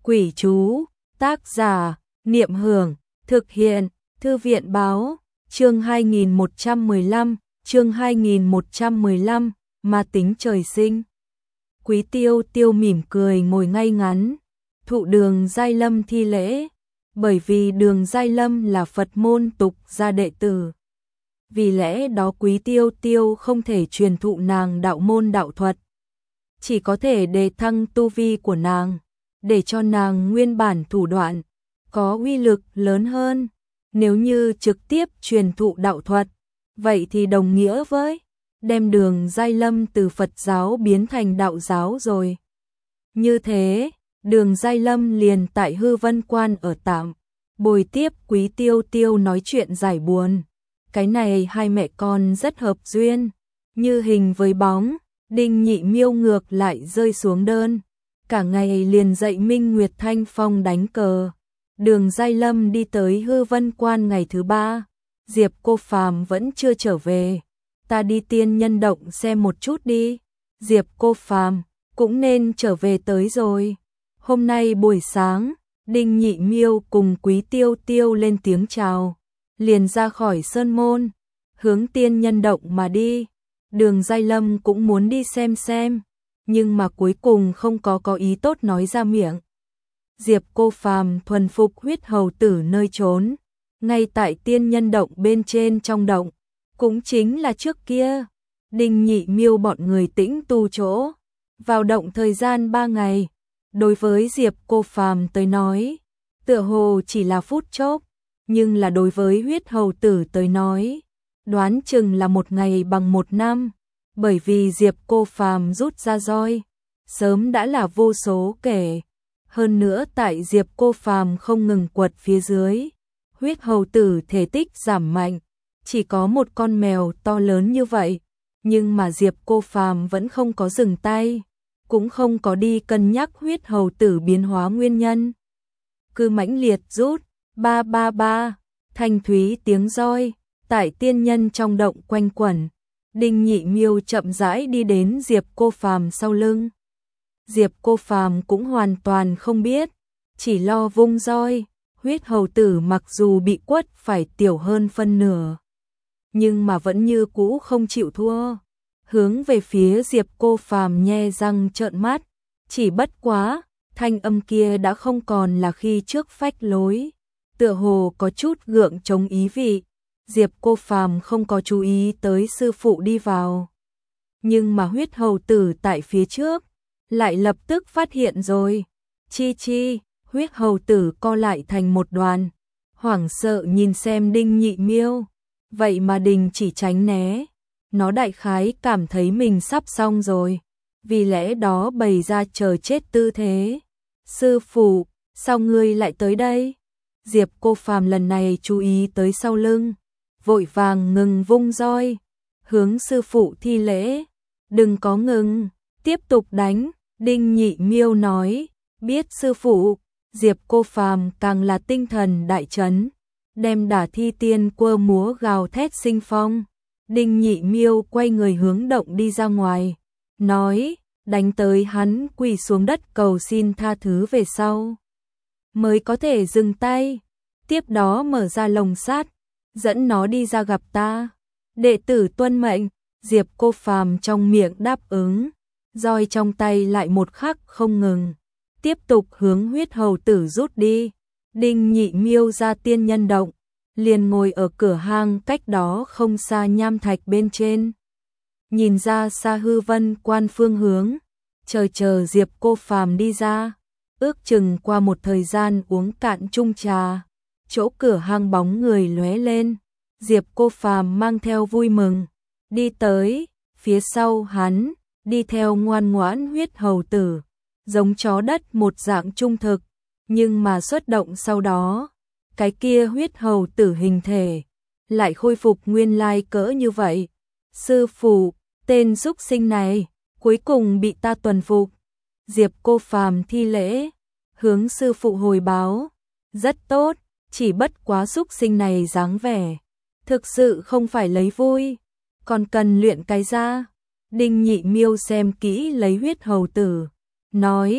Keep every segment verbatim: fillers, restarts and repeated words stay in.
Quỷ chú, tác giả, Niệm Hưởng, thực hiện, Thư viện báo, chương hai nghìn một trăm mười lăm, chương hai nghìn một trăm mười lăm, ma tính trời sinh. Quý Tiêu Tiêu mỉm cười ngồi ngay ngắn, thụ Đường Giai Lâm thi lễ, bởi vì Đường Giai Lâm là Phật môn tục gia đệ tử. Vì lẽ đó Quý Tiêu Tiêu không thể truyền thụ nàng đạo môn đạo thuật, chỉ có thể đề thăng tu vi của nàng, để cho nàng nguyên bản thủ đoạn có uy lực lớn hơn. Nếu như trực tiếp truyền thụ đạo thuật, vậy thì đồng nghĩa với đem Đường Giai Lâm từ Phật giáo biến thành đạo giáo rồi. Như thế, Đường Giai Lâm liền tại Hư Vân Quan ở tạm, bồi tiếp Quý Tiêu Tiêu nói chuyện giải buồn. Cái này hai mẹ con rất hợp duyên, như hình với bóng. Đinh Nhị Miêu ngược lại rơi xuống đơn, cả ngày liền dạy Minh Nguyệt Thanh Phong đánh cờ. Đường Giai Lâm đi tới Hư Vân Quan ngày thứ ba, Diệp Cô Phàm vẫn chưa trở về. Ta đi Tiên Nhân Động xem một chút đi. Diệp Cô Phàm cũng nên trở về tới rồi. Hôm nay buổi sáng, Đinh Nhị Miêu cùng Quý Tiêu Tiêu lên tiếng chào, liền ra khỏi sơn môn, hướng Tiên Nhân Động mà đi. Đường Giai Lâm cũng muốn đi xem xem, nhưng mà cuối cùng không có có ý tốt nói ra miệng. Diệp Cô Phàm thuần phục huyết hầu tử nơi trốn, ngay tại Tiên Nhân Động bên trên trong động, cũng chính là trước kia Đinh Nhị Miêu bọn người tĩnh tu chỗ. Vào động thời gian ba ngày, đối với Diệp Cô Phàm tới nói, tựa hồ chỉ là phút chốc, nhưng là đối với huyết hầu tử tới nói, đoán chừng là một ngày bằng một năm, bởi vì Diệp Cô Phàm rút ra roi, sớm đã là vô số kể. Hơn nữa tại Diệp Cô Phàm không ngừng quật phía dưới, huyết hầu tử thể tích giảm mạnh, chỉ có một con mèo to lớn như vậy, nhưng mà Diệp Cô Phàm vẫn không có dừng tay, cũng không có đi cân nhắc huyết hầu tử biến hóa nguyên nhân. Cứ mãnh liệt rút, ba ba ba, thanh thúy tiếng roi tại tiên nhân trong động quanh quẩn. Đinh Nhị Miêu chậm rãi đi đến Diệp Cô Phàm sau lưng. Diệp Cô Phàm cũng hoàn toàn không biết, chỉ lo vung roi. Huyết hầu tử mặc dù bị quất phải tiểu hơn phân nửa, nhưng mà vẫn như cũ không chịu thua, hướng về phía Diệp Cô Phàm nhe răng trợn mắt. Chỉ bất quá, thanh âm kia đã không còn là khi trước phách lối, tựa hồ có chút gượng chống ý vị. Diệp Cô Phàm không có chú ý tới sư phụ đi vào, nhưng mà huyết hầu tử tại phía trước lại lập tức phát hiện rồi. Chi chi, huyết hầu tử co lại thành một đoàn, hoảng sợ nhìn xem Đinh Nhị Miêu, vậy mà đình chỉ tránh né. Nó đại khái cảm thấy mình sắp xong rồi, vì lẽ đó bày ra chờ chết tư thế. Sư phụ, sao ngươi lại tới đây? Diệp Cô Phàm lần này chú ý tới sau lưng, vội vàng ngừng vung roi, hướng sư phụ thi lễ. Đừng có ngừng, tiếp tục đánh. Đinh Nhị Miêu nói, biết sư phụ. Diệp Cô Phàm càng là tinh thần đại chấn, đem đả thi tiên quơ múa gào thét sinh phong. Đinh Nhị Miêu quay người hướng động đi ra ngoài, nói, đánh tới hắn quỳ xuống đất cầu xin tha thứ về sau, mới có thể dừng tay. Tiếp đó mở ra lồng sắt, dẫn nó đi ra gặp ta. Đệ tử tuân mệnh. Diệp Cô Phàm trong miệng đáp ứng, roi trong tay lại một khắc không ngừng, tiếp tục hướng huyết hầu tử rút đi. Đinh Nhị Miêu ra Tiên Nhân Động, liền ngồi ở cửa hang cách đó không xa nham thạch bên trên, nhìn ra xa Hư Vân Quan phương hướng, chờ chờ Diệp Cô Phàm đi ra. Ước chừng qua một thời gian uống cạn chung trà, chỗ cửa hang bóng người lóe lên. Diệp Cô Phàm mang theo vui mừng đi tới, phía sau hắn đi theo ngoan ngoãn huyết hầu tử, giống chó đất một dạng trung thực, nhưng mà xuất động sau đó, cái kia huyết hầu tử hình thể lại khôi phục nguyên lai cỡ như vậy. Sư phụ, tên súc sinh này cuối cùng bị ta tuần phục. Diệp Cô Phàm thi lễ, hướng sư phụ hồi báo, rất tốt, chỉ bất quá súc sinh này dáng vẻ thực sự không phải lấy vui, còn cần luyện cái ra. Đinh Nhị Miêu xem kỹ lấy huyết hầu tử, nói,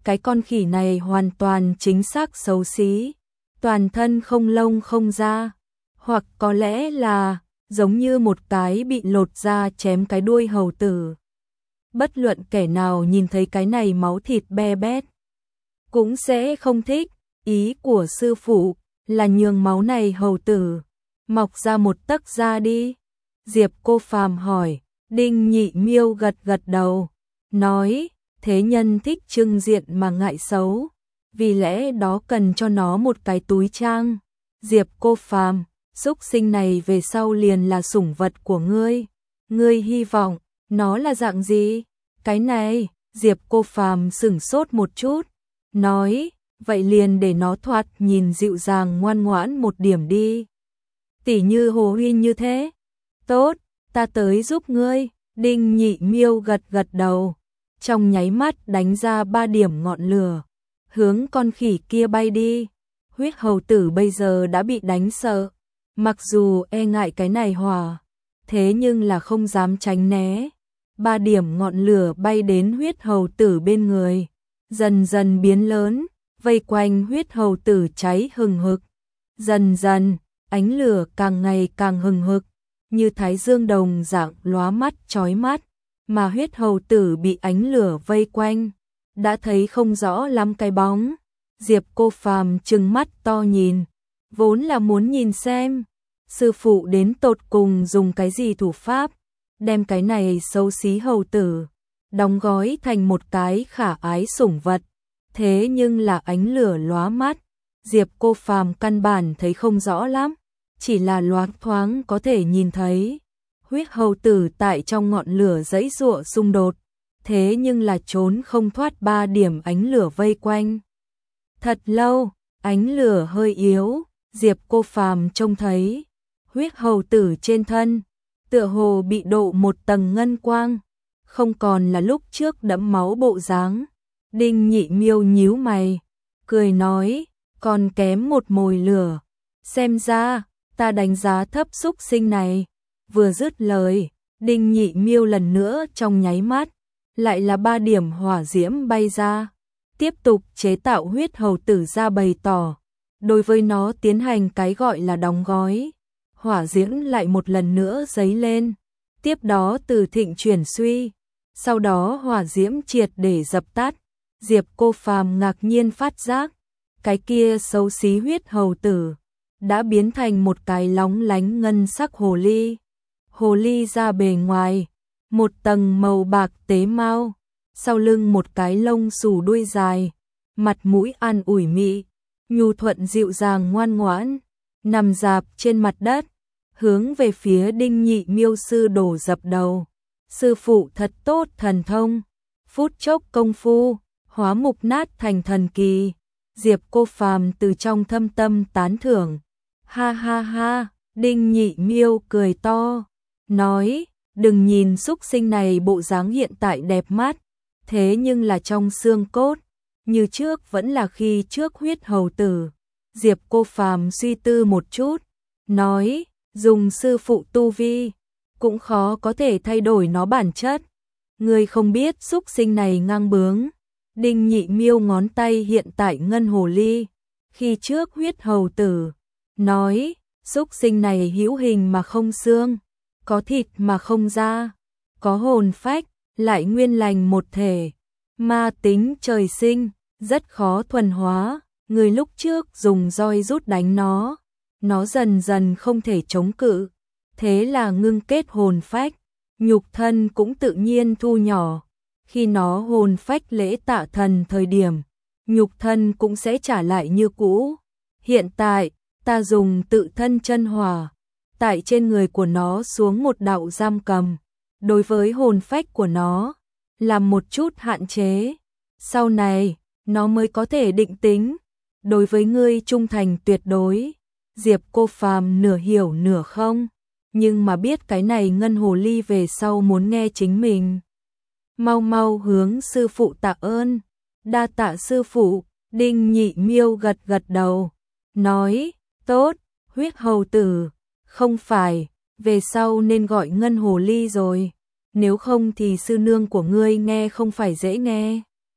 cái con khỉ này hoàn toàn chính xác xấu xí, toàn thân không lông không da, hoặc có lẽ là giống như một cái bị lột da chém cái đuôi hầu tử. Bất luận kẻ nào nhìn thấy cái này máu thịt be bét cũng sẽ không thích, ý của sư phụ là nhường máu này hầu tử mọc ra một tấc da đi. Diệp Cô Phàm hỏi, Đinh Nhị Miêu gật gật đầu, nói, thế nhân thích trưng diện mà ngại xấu, vì lẽ đó cần cho nó một cái túi trang. Diệp Cô Phàm, súc sinh này về sau liền là sủng vật của ngươi, ngươi hy vọng nó là dạng gì? Cái này, Diệp Cô Phàm sửng sốt một chút, nói, vậy liền để nó thoạt nhìn dịu dàng ngoan ngoãn một điểm đi. Tỉ như Hồ Huy như thế. Tốt, ta tới giúp ngươi. Đinh Nhị Miêu gật gật đầu, trong nháy mắt đánh ra ba điểm ngọn lửa, hướng con khỉ kia bay đi. Huyết hầu tử bây giờ đã bị đánh sợ, mặc dù e ngại cái này hỏa, thế nhưng là không dám tránh né. Ba điểm ngọn lửa bay đến huyết hầu tử bên người, dần dần biến lớn, vây quanh huyết hầu tử cháy hừng hực. Dần dần, ánh lửa càng ngày càng hừng hực, như thái dương đồng dạng lóa mắt chói mắt, mà huyết hầu tử bị ánh lửa vây quanh, đã thấy không rõ lắm cái bóng. Diệp Cô Phàm trừng mắt to nhìn, vốn là muốn nhìn xem sư phụ đến tột cùng dùng cái gì thủ pháp, đem cái này xấu xí hầu tử đóng gói thành một cái khả ái sủng vật. Thế nhưng là ánh lửa lóa mắt, Diệp Cô Phàm căn bản thấy không rõ lắm, chỉ là loáng thoáng có thể nhìn thấy huyết hầu tử tại trong ngọn lửa giãy giụa xung đột, thế nhưng là trốn không thoát ba điểm ánh lửa vây quanh. Thật lâu, ánh lửa hơi yếu, Diệp Cô Phàm trông thấy huyết hầu tử trên thân tựa hồ bị độ một tầng ngân quang, không còn là lúc trước đẫm máu bộ dáng. Đinh Nhị Miêu nhíu mày, cười nói, còn kém một mồi lửa, xem ra ta đánh giá thấp xúc sinh này. Vừa dứt lời, Đinh Nhị Miêu lần nữa trong nháy mắt, lại là ba điểm hỏa diễm bay ra, tiếp tục chế tạo huyết hầu tử ra, bày tỏ đối với nó tiến hành cái gọi là đóng gói. Hỏa diễm lại một lần nữa dấy lên, tiếp đó từ thịnh chuyển suy, sau đó hỏa diễm triệt để dập tắt. Diệp Cô Phàm ngạc nhiên phát giác, cái kia xấu xí huyết hầu tử đã biến thành một cái lóng lánh ngân sắc hồ ly. Hồ ly ra bề ngoài, một tầng màu bạc tế mau, sau lưng một cái lông xù đuôi dài, mặt mũi an ủi mị, nhu thuận dịu dàng ngoan ngoãn, nằm dạp trên mặt đất, hướng về phía Đinh Nhị Miêu sư đổ dập đầu. Sư phụ thật tốt thần thông, phút chốc công phu, hóa mục nát thành thần kỳ. Diệp Cô Phàm từ trong thâm tâm tán thưởng. Ha ha ha, Đinh Nhị Miêu cười to, nói, đừng nhìn xúc sinh này bộ dáng hiện tại đẹp mắt, thế nhưng là trong xương cốt, như trước vẫn là khi trước huyết hầu tử. Diệp Cô Phàm suy tư một chút, nói, dùng sư phụ tu vi, cũng khó có thể thay đổi nó bản chất. Ngươi không biết xúc sinh này ngang bướng. Đinh Nhị Miêu ngón tay hiện tại ngân hồ ly, khi trước huyết hầu tử, nói, xúc sinh này hữu hình mà không xương, có thịt mà không da, có hồn phách, lại nguyên lành một thể, ma tính trời sinh, rất khó thuần hóa. Người lúc trước dùng roi rút đánh nó, nó dần dần không thể chống cự, thế là ngưng kết hồn phách, nhục thân cũng tự nhiên thu nhỏ. Khi nó hồn phách lễ tạ thần thời điểm, nhục thân cũng sẽ trả lại như cũ. Hiện tại, ta dùng tự thân chân hỏa, tại trên người của nó xuống một đạo giam cầm, đối với hồn phách của nó, làm một chút hạn chế. Sau này, nó mới có thể định tính, đối với ngươi trung thành tuyệt đối. Diệp Cô Phàm nửa hiểu nửa không, nhưng mà biết cái này ngân hồ ly về sau muốn nghe chính mình. Mau mau hướng sư phụ tạ ơn. Đa tạ sư phụ. Đinh Nhị Miêu gật gật đầu, nói, tốt, huyết hầu tử, không phải, về sau nên gọi ngân hồ ly rồi, nếu không thì sư nương của ngươi nghe không phải dễ nghe.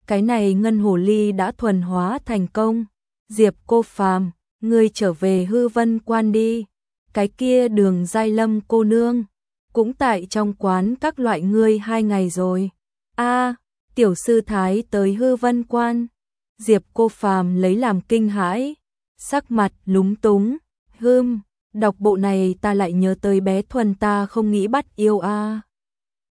cái này ngân hồ ly đã thuần hóa thành công. Diệp Cô Phàm, ngươi trở về Hư Vân Quan đi. Cái kia Đường Giai Lâm cô nương cũng tại trong quán các loại ngươi hai ngày rồi. A, tiểu sư thái tới Hư Vân Quan. Diệp Cô Phàm lấy làm kinh hãi, sắc mặt lúng túng, hưm, đọc bộ này ta lại nhớ tới bé Thuần ta không nghĩ bắt yêu a.